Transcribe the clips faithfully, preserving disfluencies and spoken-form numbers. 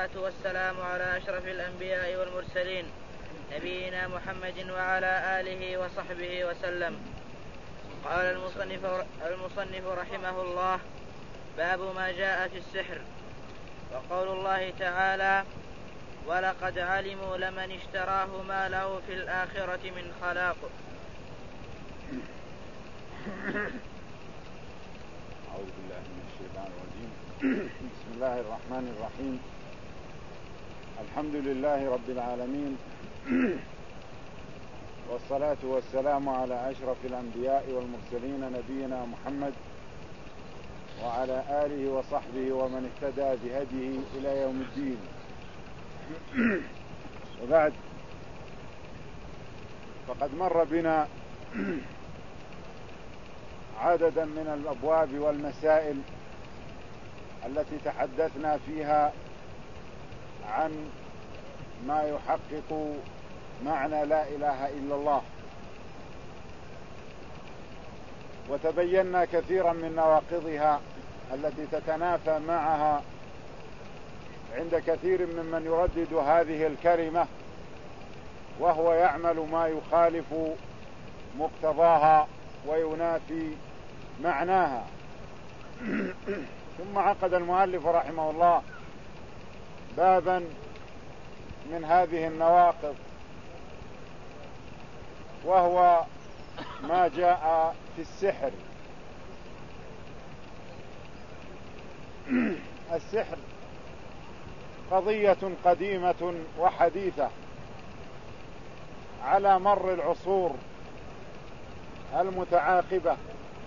والصلاة والسلام على أشرف الأنبياء والمرسلين نبينا محمد وعلى آله وصحبه وسلم. قال المصنف, المصنف رحمه الله: باب ما جاء في السحر. وقول الله تعالى: ولقد علموا لمن اشتراه ما له في الآخرة من خلاق. أعوذ بالله من الشيطان الرجيم. بسم الله الرحمن الرحيم. الحمد لله رب العالمين، والصلاة والسلام على أشرف الأنبياء والمرسلين نبينا محمد وعلى آله وصحبه ومن اهتدى بهديه إلى يوم الدين. وبعد، فقد مر بنا عددا من الأبواب والمسائل التي تحدثنا فيها عن ما يحقق معنى لا إله إلا الله، وتبينا كثيرا من نواقضها التي تتنافى معها عند كثير ممن يردد هذه الكلمة وهو يعمل ما يخالف مقتضاها وينافي معناها. ثم عقد المؤلف رحمه الله بابا من هذه النواقض، وهو ما جاء في السحر. السحر قضية قديمة وحديثة على مر العصور المتعاقبة،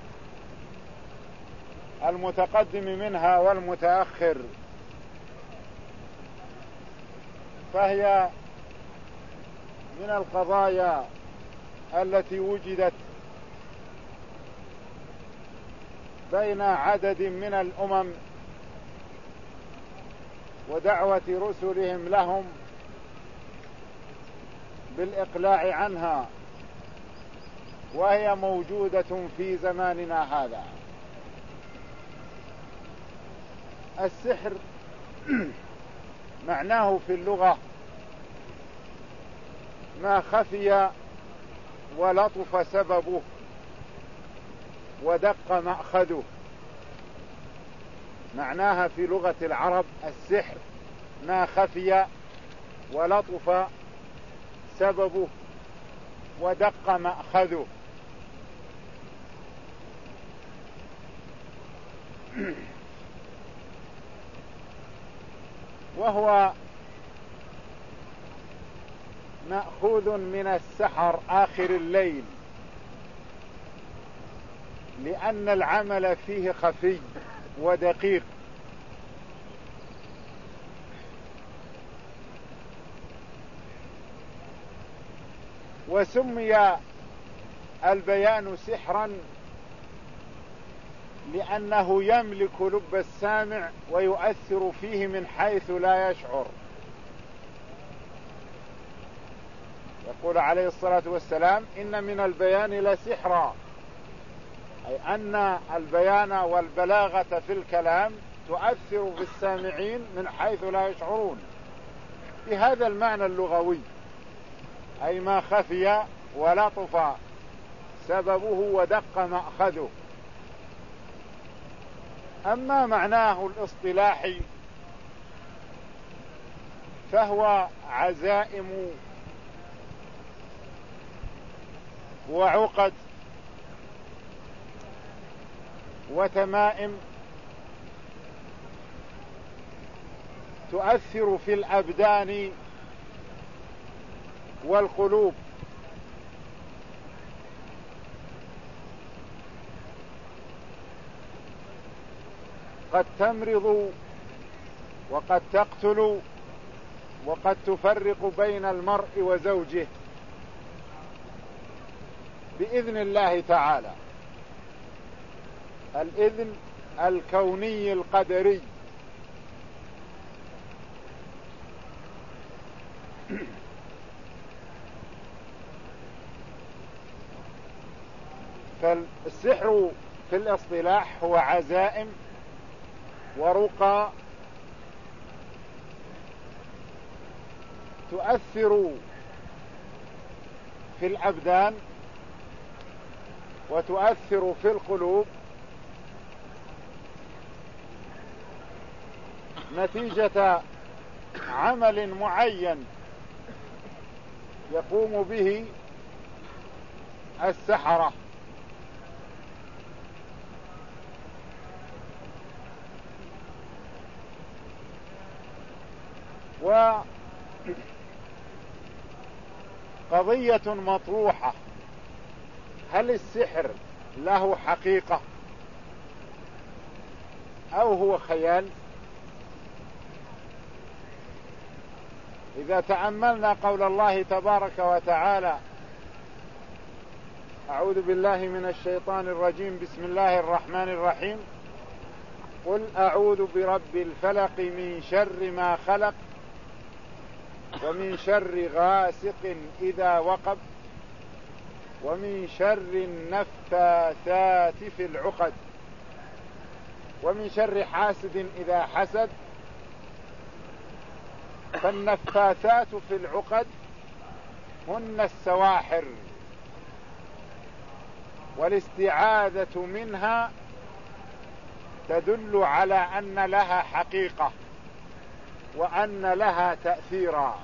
المتقدم منها والمتأخر، فهي من القضايا التي وجدت بين عدد من الأمم ودعوة رسلهم لهم بالإقلاع عنها، وهي موجودة في زماننا هذا. السحر معناه في اللغة ما خفي ولطف سببه ودق مأخذه. معناها في لغة العرب السحر ما خفي ولطف سببه ودق مأخذه. وهو مأخوذ من السحر آخر الليل، لأن العمل فيه خفي ودقيق. وسمي البيان سحرا لأنه يملك لب السامع ويؤثر فيه من حيث لا يشعر. يقول عليه الصلاة والسلام: إن من البيان لسحرا، أي أن البيان والبلاغة في الكلام تؤثر في السامعين من حيث لا يشعرون، بهذا المعنى اللغوي، أي ما خفي ولطف سببه ودق مأخذه. أما معناه الاصطلاحي فهو عزائم وعقد وتمائم تؤثر في الأبدان والقلوب، قد تمرض وقد تقتل وقد تفرق بين المرء وزوجه بإذن الله تعالى، الإذن الكوني القدري. فالسحر في الاصطلاح هو عزائم ورقى تؤثر في الأبدان وتؤثر في القلوب نتيجة عمل معين يقوم به السحرة. وقضية مطروحة: هل السحر له حقيقة أو هو خيال؟ إذا تأملنا قول الله تبارك وتعالى: أعوذ بالله من الشيطان الرجيم، بسم الله الرحمن الرحيم، قل أعوذ برب الفلق من شر ما خلق ومن شر غاسق إذا وقب ومن شر النفاثات في العقد ومن شر حاسد إذا حسد. فالنفاثات في العقد هن السواحر، والاستعاذة منها تدل على أن لها حقيقة وأن لها تأثيرا.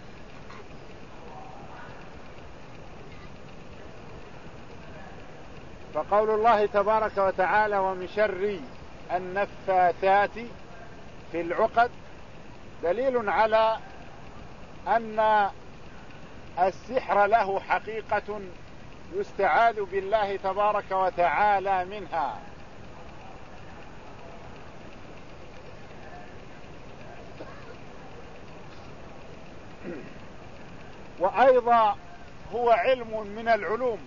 فقول الله تبارك وتعالى: ومن شر النفاثات في العقد، دليل على أن السحر له حقيقة يستعاذ بالله تبارك وتعالى منها. وأيضا هو علم من العلوم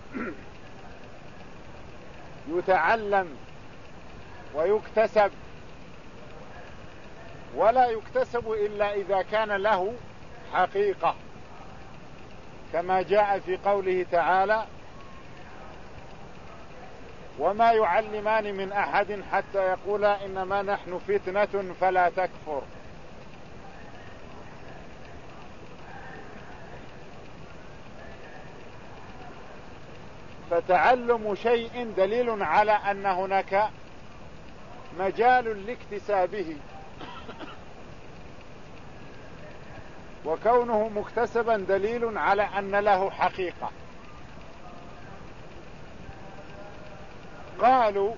يتعلم ويكتسب، ولا يكتسب إلا إذا كان له حقيقة، كما جاء في قوله تعالى: وما يعلمان من أحد حتى يقولا إنما نحن فتنة فلا تكفر. فتعلم شيء دليل على أن هناك مجال لاكتسابه، وكونه مكتسبا دليل على أن له حقيقة. قالوا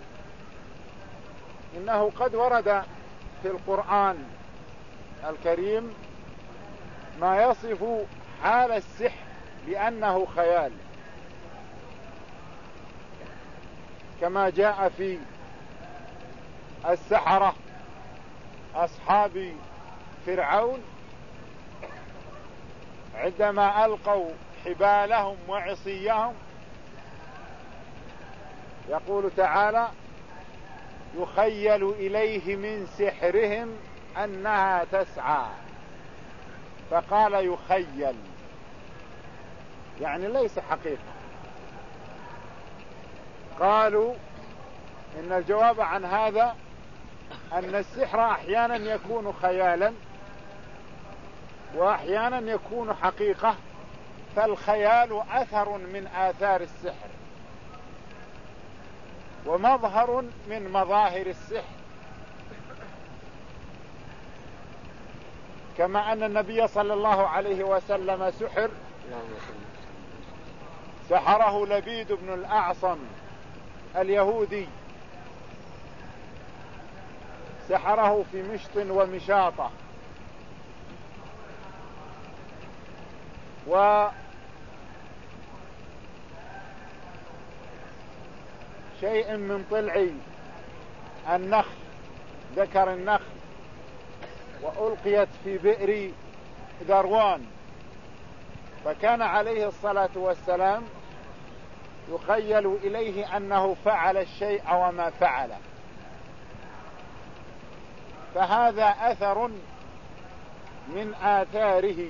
إنه قد ورد في القرآن الكريم ما يصف حال السحر بأنه خيال، كما جاء في السحرة أصحاب فرعون عندما ألقوا حبالهم وعصيهم، يقول تعالى: يخيل إليه من سحرهم أنها تسعى. فقال يخيل، يعني ليس حقيقة. قالوا إن الجواب عن هذا أن السحر أحيانا يكون خيالا وأحيانا يكون حقيقة، فالخيال أثر من آثار السحر ومظهر من مظاهر السحر، كما أن النبي صلى الله عليه وسلم سحر، سحره لبيد بن الأعصم اليهودي، سحره في مشط ومشاطة، وشيء من طلع النخل، ذكر النخل، وألقيت في بئر ذروان، فكان عليه الصلاة والسلام يخيل إليه أنه فعل الشيء وما فعل. فهذا أثر من آثاره،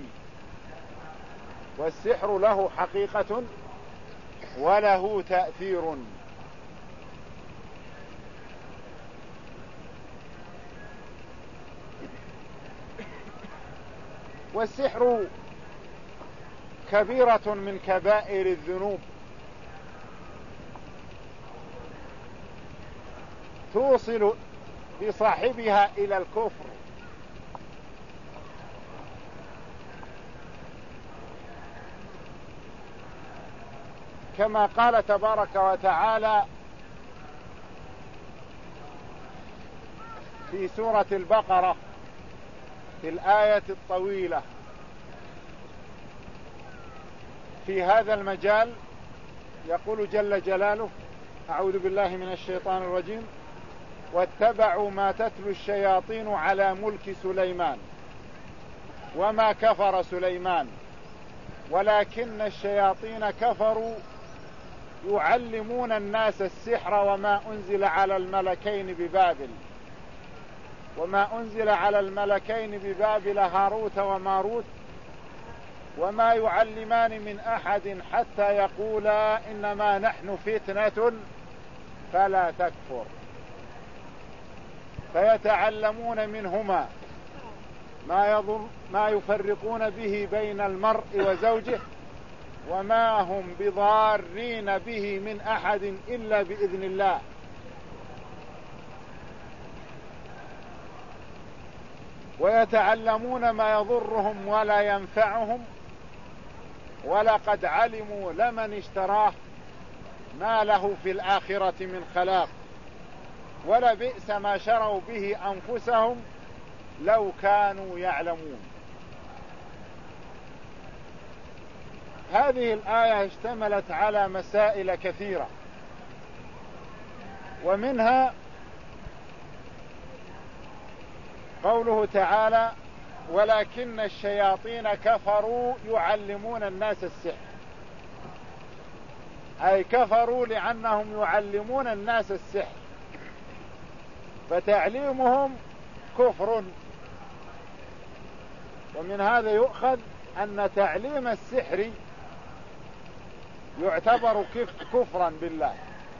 والسحر له حقيقة وله تأثير. والسحر كبيرة من كبائر الذنوب توصل بصاحبها إلى الكفر، كما قال تبارك وتعالى في سورة البقرة في الآية الطويلة في هذا المجال، يقول جل جلاله: أعوذ بالله من الشيطان الرجيم: واتبعوا ما تتلو الشياطين على ملك سليمان وما كفر سليمان ولكن الشياطين كفروا يعلمون الناس السحر وما أنزل على الملكين ببابل وما أنزل على الملكين ببابل هاروت وماروت وما يعلمان من أحد حتى يقولا إنما نحن فتنة فلا تكفر، فيتعلمون منهما ما يضر ما يفرقون به بين المرء وزوجه وما هم بضارين به من أحد إلا بإذن الله، ويتعلمون ما يضرهم ولا ينفعهم، ولقد علموا لمن اشتراه ما له في الآخرة من خلاق ولبئس ما شروا به أنفسهم لو كانوا يعلمون. هذه الآية اشتملت على مسائل كثيرة، ومنها قوله تعالى: ولكن الشياطين كفروا يعلمون الناس السحر، أي كفروا لأنهم يعلمون الناس السحر، فتعليمهم كفر. ومن هذا يؤخذ أن تعليم السحر يعتبر كفرا بالله،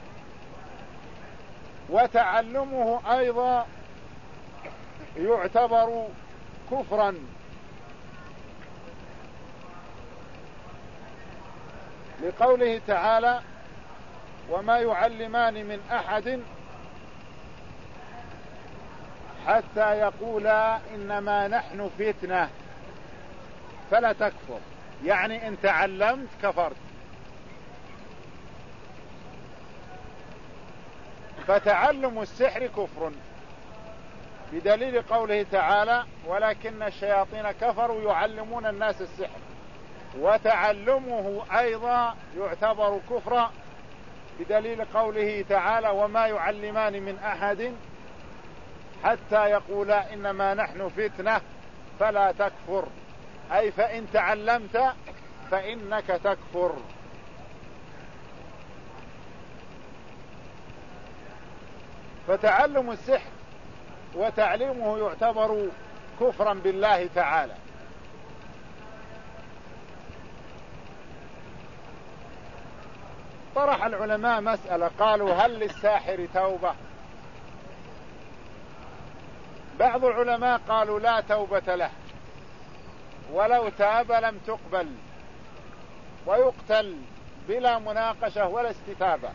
وتعلمه أيضا يعتبر كفرا، لقوله تعالى: وما يعلمان من أحد حتى يقولا إنما نحن فتنة فلا تكفر، يعني إن تعلمت كفرت. فتعلم السحر كفر بدليل قوله تعالى: ولكن الشياطين كفروا يعلمون الناس السحر، وتعلمه أيضا يعتبر كفرا بدليل قوله تعالى: وما يعلمان من أحد حتى يقولا إنما نحن فتنة فلا تكفر، أي فإن تعلمت فإنك تكفر. فتعلم السحر وتعليمه يعتبر كفرا بالله تعالى. طرح العلماء مسألة، قالوا: هل للساحر توبة؟ بعض العلماء قالوا: لا توبة له، ولو تاب لم تقبل ويقتل بلا مناقشة ولا استتابة.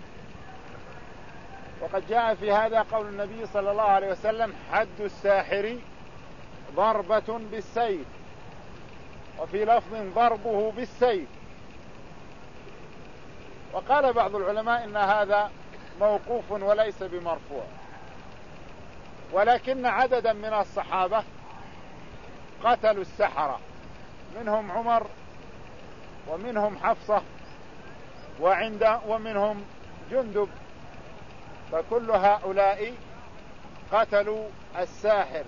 وقد جاء في هذا قول النبي صلى الله عليه وسلم: حد الساحر ضربة بالسيف، وفي لفظ ضربه بالسيف. وقال بعض العلماء إن هذا موقوف وليس بمرفوع، ولكن عددا من الصحابة قتلوا السحرة، منهم عمر ومنهم حفصة وعند ومنهم جندب، فكل هؤلاء قتلوا الساحر،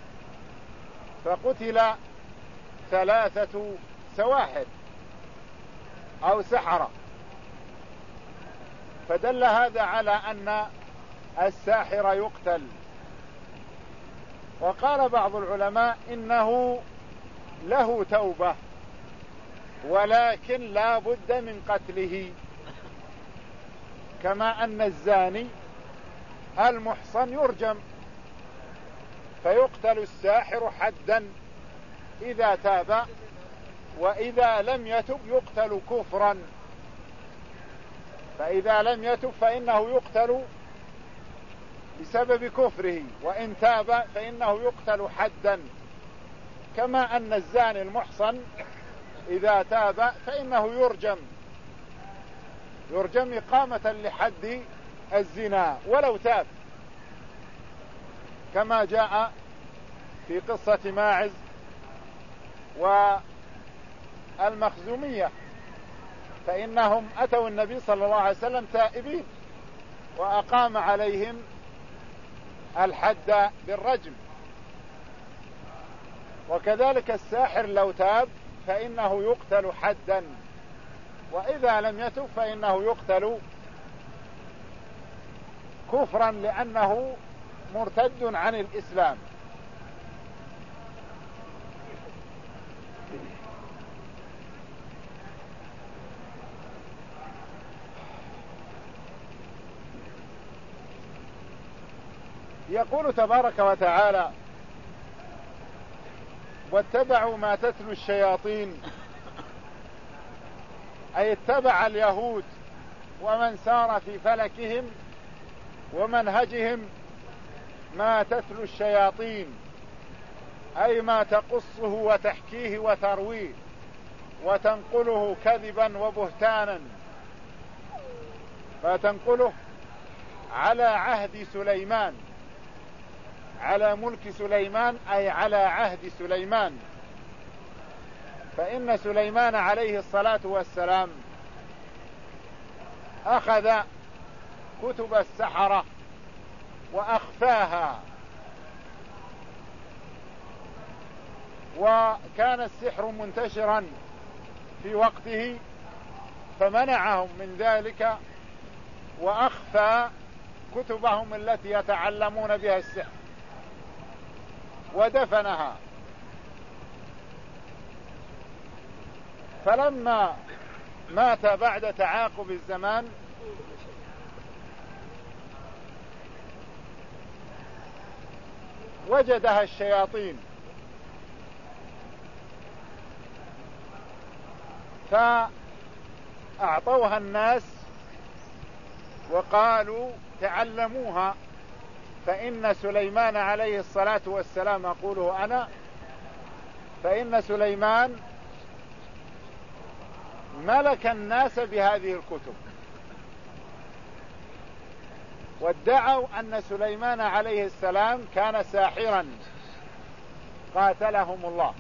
فقتل ثلاثة سواحر أو سحرة، فدل هذا على أن الساحر يقتل. وقال بعض العلماء إنه له توبة، ولكن لا بد من قتله، كما أن الزاني المحصن يرجم، فيقتل الساحر حدا إذا تاب، وإذا لم يتب يقتل كفرا. فإذا لم يتب فإنه يقتل بسبب كفره، وإن تاب فإنه يقتل حدا، كما أن الزاني المحصن إذا تاب فإنه يرجم يرجم إقامة لحد الزنا ولو تاب، كما جاء في قصة ماعز والمخزومية، فإنهم أتوا النبي صلى الله عليه وسلم تائبين وأقام عليهم الحد بالرجم. وكذلك الساحر لو تاب فإنه يقتل حدا، وإذا لم يتب فإنه يقتل كفرا لأنه مرتد عن الإسلام. يقول تبارك وتعالى: واتبعوا ما تتلو الشياطين، أي اتبع اليهود ومن سار في فلكهم ومنهجهم ما تتلو الشياطين، أي ما تقصه وتحكيه وترويه وتنقله كذبا وبهتانا، فتنقله على عهد سليمان، على ملك سليمان، أي على عهد سليمان. فإن سليمان عليه الصلاة والسلام أخذ كتب السحرة وأخفاها، وكان السحر منتشرا في وقته فمنعهم من ذلك وأخفى كتبهم التي يتعلمون بها السحر ودفنها. فلما مات بعد تعاقب الزمان وجدها الشياطين، فأعطوها الناس وقالوا تعلموها، فإن سليمان عليه الصلاة والسلام أقوله أنا، فإن سليمان ملك الناس بهذه الكتب، وادعوا أن سليمان عليه السلام كان ساحرا قاتلهم الله.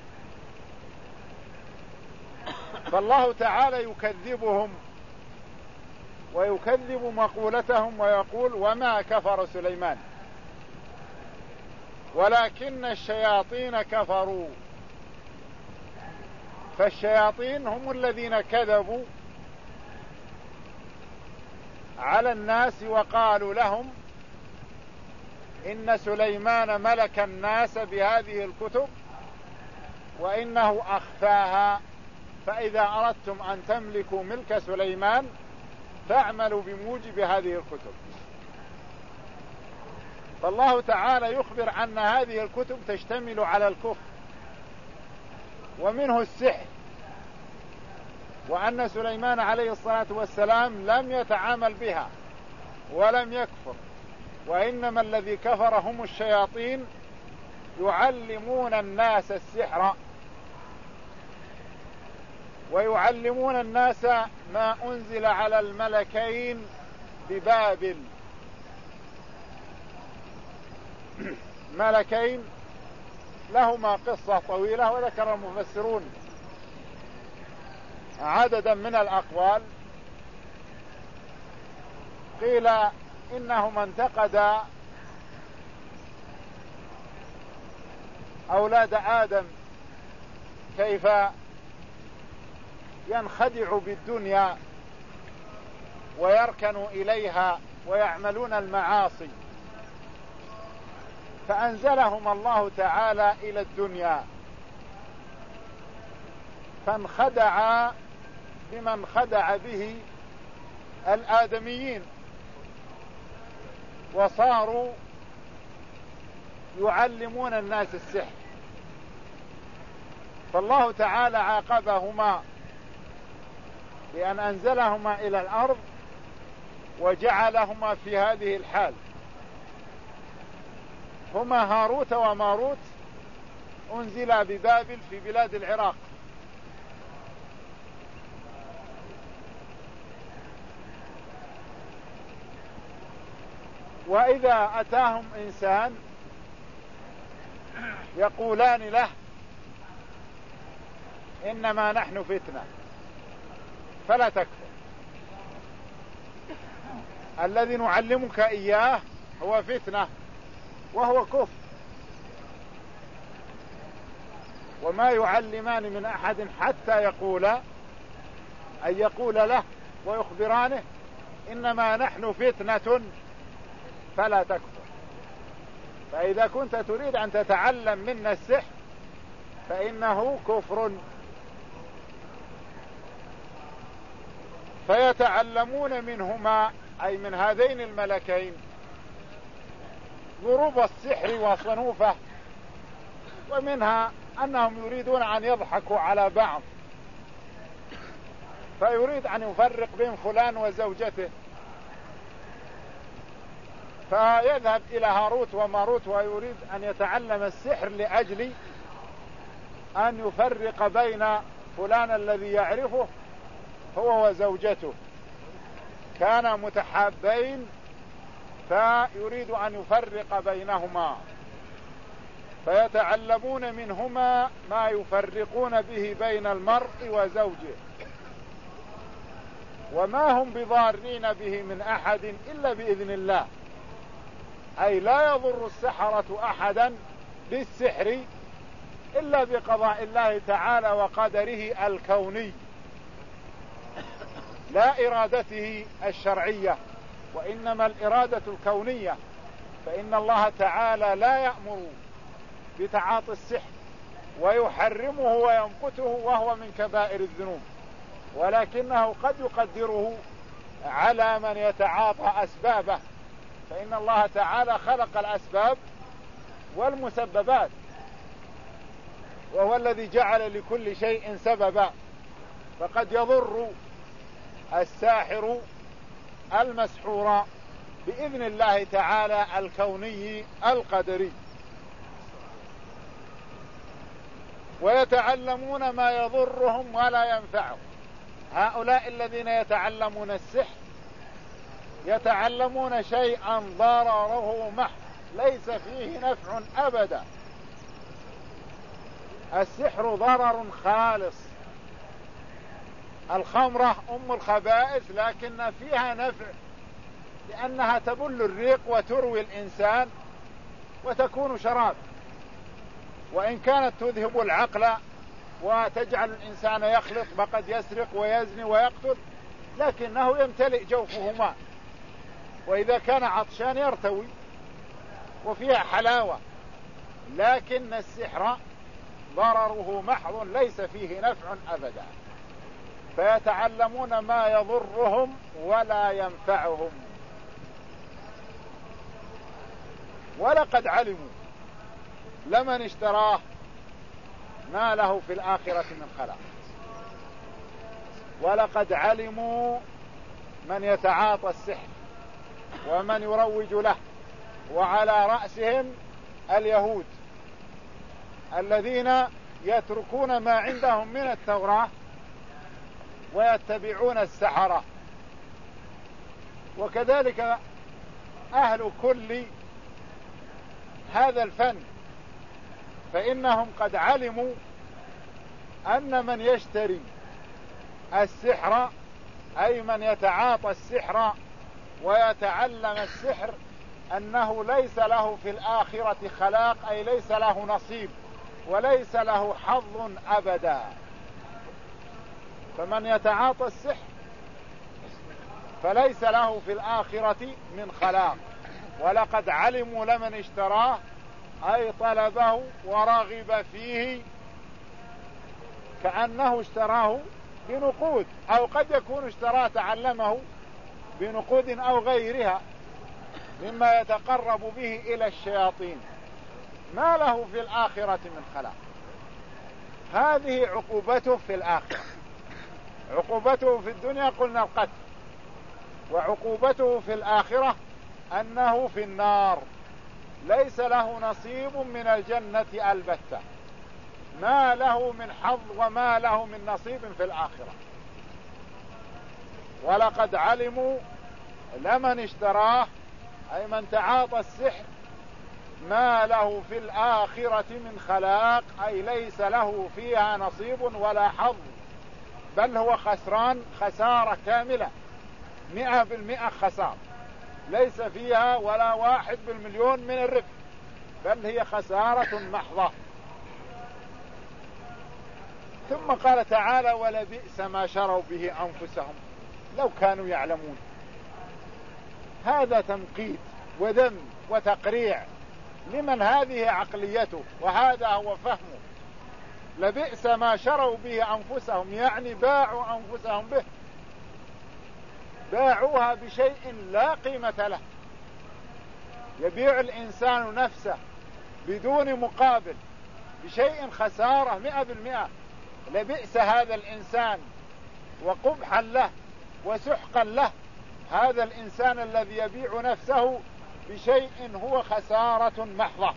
فالله تعالى يكذبهم ويكذب مقولتهم ويقول: وما كفر سليمان ولكن الشياطين كفروا. فالشياطين هم الذين كذبوا على الناس وقالوا لهم إن سليمان ملك الناس بهذه الكتب وإنه أخفاها، فإذا أردتم أن تملكوا ملك سليمان فاعملوا بموجب هذه الكتب. فالله تعالى يخبر أن هذه الكتب تشتمل على الكفر ومنه السحر، وأن سليمان عليه الصلاة والسلام لم يتعامل بها ولم يكفر، وإنما الذي كفر هم الشياطين يعلمون الناس السحر ويعلمون الناس ما أنزل على الملكين ببابل، ملكين لهما قصة طويلة، وذكر المفسرون عددا من الأقوال. قيل إنهما انتقدا أولاد آدم كيف ينخدع بالدنيا ويركنوا إليها ويعملون المعاصي، فأنزلهم الله تعالى إلى الدنيا فانخدع بمن خدع به الآدميين، وصاروا يعلمون الناس السحر فالله تعالى عاقبهما بأن أنزلهما إلى الأرض وجعلهما في هذه الحال. هما هاروت وماروت، أنزلا ببابل في بلاد العراق، وإذا أتاهم إنسان يقولان له إنما نحن فتنة فلا تكفر، الذي نعلمك إياه هو فتنة وهو كفر، وما يعلمان من أحد حتى يقولا، أن يقول له ويخبرانه إنما نحن فتنة فلا تكفر. فإذا كنت تريد أن تتعلم منا السحر فإنه كفر. فيتعلمون منهما، أي من هذين الملكين، ضروب السحر وصنوفه، ومنها أنهم يريدون أن يضحكوا على بعض، فيريد أن يفرق بين فلان وزوجته، فيذهب إلى هاروت وماروت ويريد أن يتعلم السحر لأجل أن يفرق بين فلان الذي يعرفه هو وزوجته، كانا متحابين فيريد أن يفرق بينهما، فيتعلمون منهما ما يفرقون به بين المرء وزوجه، وما هم بضارين به من أحد إلا بإذن الله، أي لا يضر السحرة أحدا بالسحر إلا بقضاء الله تعالى وقدره الكوني، لا إرادته الشرعية، وإنما الإرادة الكونية. فإن الله تعالى لا يأمر بتعاطي السحر ويحرمه ويمقته وهو من كبائر الذنوب، ولكنه قد يقدره على من يتعاطى أسبابه، فإن الله تعالى خلق الأسباب والمسببات، وهو الذي جعل لكل شيء سببا، فقد يضر الساحر المسحور بإذن الله تعالى الكوني القدري. ويتعلمون ما يضرهم ولا ينفعهم. هؤلاء الذين يتعلمون السحر يتعلمون شيئا ضرره محض ليس فيه نفع أبدا. السحر ضرر خالص. الخمرة أم الخبائث لكن فيها نفع، لأنها تبل الريق وتروي الإنسان وتكون شراب، وإن كانت تذهب العقل وتجعل الإنسان يخلط، فقد يسرق ويزني ويقتل، لكنه يمتلئ جوفه ماء، وإذا كان عطشان يرتوي وفيها حلاوة. لكن السحر ضرره محض ليس فيه نفع أبدا. فيتعلمون ما يضرهم ولا ينفعهم. ولقد علموا لمن اشتراه ما له في الآخرة من خلاق. ولقد علموا من يتعاطى السحر ومن يروج له، وعلى رأسهم اليهود الذين يتركون ما عندهم من التوراة ويتبعون السحرة، وكذلك أهل كل هذا الفن، فإنهم قد علموا أن من يشتري السحر، أي من يتعاطى السحر ويتعلم السحر، أنه ليس له في الآخرة خلاق، أي ليس له نصيب وليس له حظ أبدا. فمن يتعاطى السحر فليس له في الآخرة من خلاق. ولقد علموا لمن اشتراه، أي طلبه ورغب فيه، كأنه اشتراه بنقود، أو قد يكون اشتراه تعلمه بنقود أو غيرها مما يتقرب به إلى الشياطين، ما له في الآخرة من خلاق. هذه عقوبته في الآخرة. عقوبته في الدنيا قلنا القتل، وعقوبته في الآخرة أنه في النار، ليس له نصيب من الجنة البتة، ما له من حظ وما له من نصيب في الآخرة. ولقد علموا لمن اشتراه، أي من تعاطى السحر، ما له في الآخرة من خلاق، أي ليس له فيها نصيب ولا حظ، بل هو خسران خسارة كاملة، مئة بالمئة خسارة، ليس فيها ولا واحد بالمليون من الربح، بل هي خسارة محضة. ثم قال تعالى: ولبئس ما شروا به أنفسهم لو كانوا يعلمون. هذا تنقيد وذم وتقريع لمن هذه عقليته وهذا هو فهمه. لبئس ما شروا به أنفسهم، يعني باعوا أنفسهم به، باعوها بشيء لا قيمة له. يبيع الإنسان نفسه بدون مقابل بشيء خسارة مئة بالمئة. لبئس هذا الإنسان وقبحا له وسحقا له، هذا الإنسان الذي يبيع نفسه بشيء هو خسارة محضة.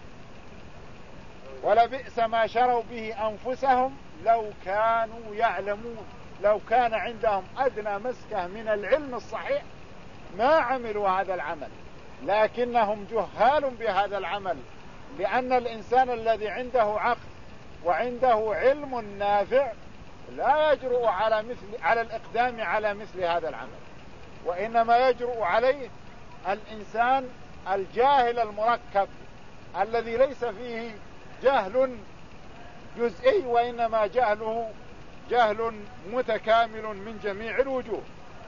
ولبئس ما شروا به أنفسهم لو كانوا يعلمون، لو كان عندهم أدنى مسكة من العلم الصحيح ما عملوا هذا العمل، لكنهم جهال بهذا العمل، لأن الإنسان الذي عنده عقل وعنده علم نافع لا يجرؤ على مثل على الإقدام على مثل هذا العمل، وإنما يجرؤ عليه الإنسان الجاهل المركب الذي ليس فيه جهل جزئي، وإنما جهله جهل متكامل من جميع الوجوه.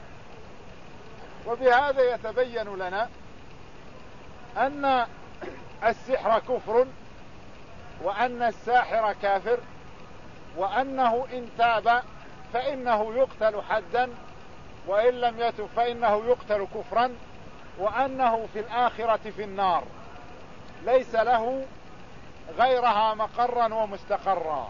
وبهذا يتبين لنا أن السحر كفر، وأن الساحر كافر، وأنه إن تاب فإنه يقتل حدا، وإن لم يتب فإنه يقتل كفرا، وأنه في الآخرة في النار ليس له غيرها مقرا ومستقرا.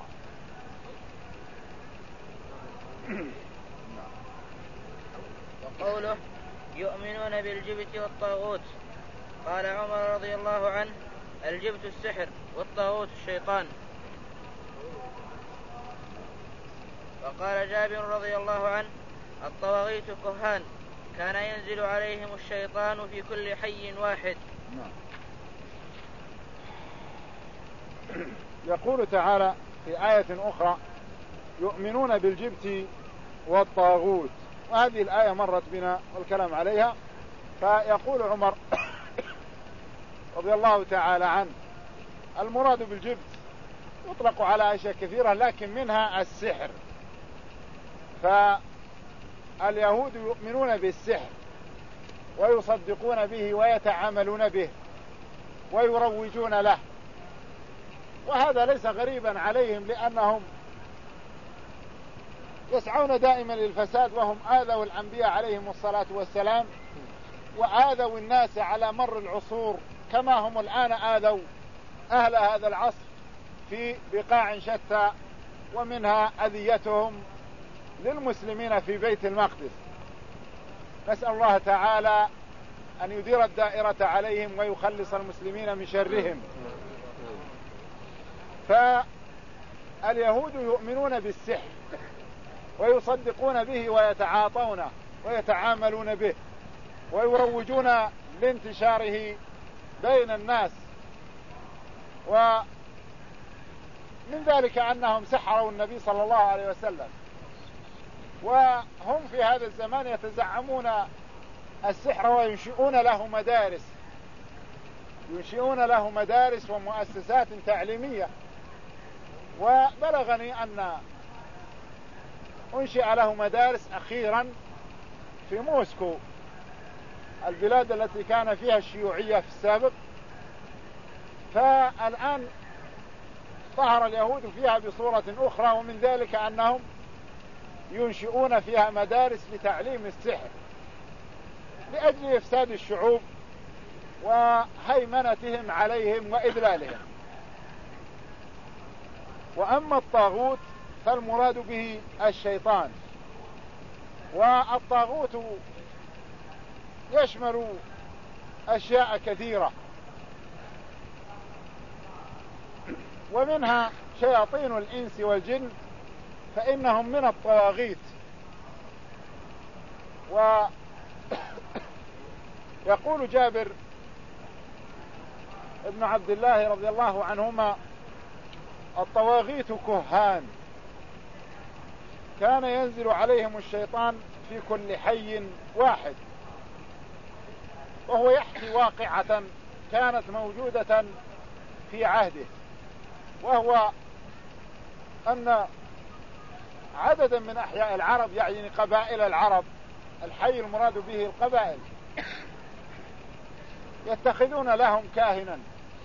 وقوله يؤمنون بالجبت والطاغوت، قال عمر رضي الله عنه: الجبت السحر والطاغوت الشيطان. وقال جابر رضي الله عنه: الطواغيت كهان كان ينزل عليهم الشيطان في كل حي واحد. يقول تعالى في آية أخرى: يؤمنون بالجبت والطاغوت، وهذه الآية مرت بنا والكلام عليها. فيقول عمر رضي الله تعالى عنه: المراد بالجبت يطلق على أشياء كثيرة، لكن منها السحر. فاليهود يؤمنون بالسحر ويصدقون به ويتعاملون به ويروجون له، وهذا ليس غريبا عليهم، لأنهم يسعون دائما للفساد، وهم آذوا الأنبياء عليهم الصلاة والسلام، وآذوا الناس على مر العصور، كما هم الآن آذوا أهل هذا العصر في بقاع شتى، ومنها أذيتهم للمسلمين في بيت المقدس. نسأل الله تعالى أن يدير الدائرة عليهم ويخلص المسلمين من شرهم. فاليهود يؤمنون بالسحر ويصدقون به ويتعاطونه ويتعاملون به ويروجون لانتشاره بين الناس. ومن ذلك أنهم سحروا النبي صلى الله عليه وسلم، وهم في هذا الزمان يتزعمون السحر وينشئون له مدارس ينشئون له مدارس ومؤسسات تعليمية. وبلغني أن أنشئ له مدارس أخيرا في موسكو، البلاد التي كان فيها الشيوعية في السابق، فالآن ظهر اليهود فيها بصورة أخرى، ومن ذلك أنهم ينشئون فيها مدارس لتعليم السحر لأجل إفساد الشعوب وهيمنتهم عليهم وإذلالهم. وأما الطاغوت فالمراد به الشيطان. والطاغوت يشمل أشياء كثيرة، ومنها شياطين الإنس والجن فإنهم من الطواغيت. ويقول جابر ابن عبد الله رضي الله عنهما: الطواغيت كهان كان ينزل عليهم الشيطان في كل حي واحد. وهو يحكي واقعة كانت موجودة في عهده، وهو أن عددا من أحياء العرب، يعني قبائل العرب، الحي المراد به القبائل، يتخذون لهم كاهنا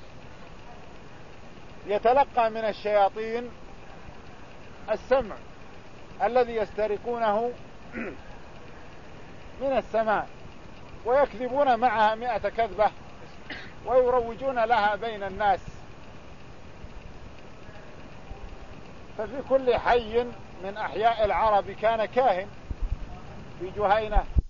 يتلقى من الشياطين السمع الذي يسترقونه من السماء، ويكذبون معها مئة كذبة ويروجون لها بين الناس. ففي كل حي من أحياء العرب كان كاهن. في جهينة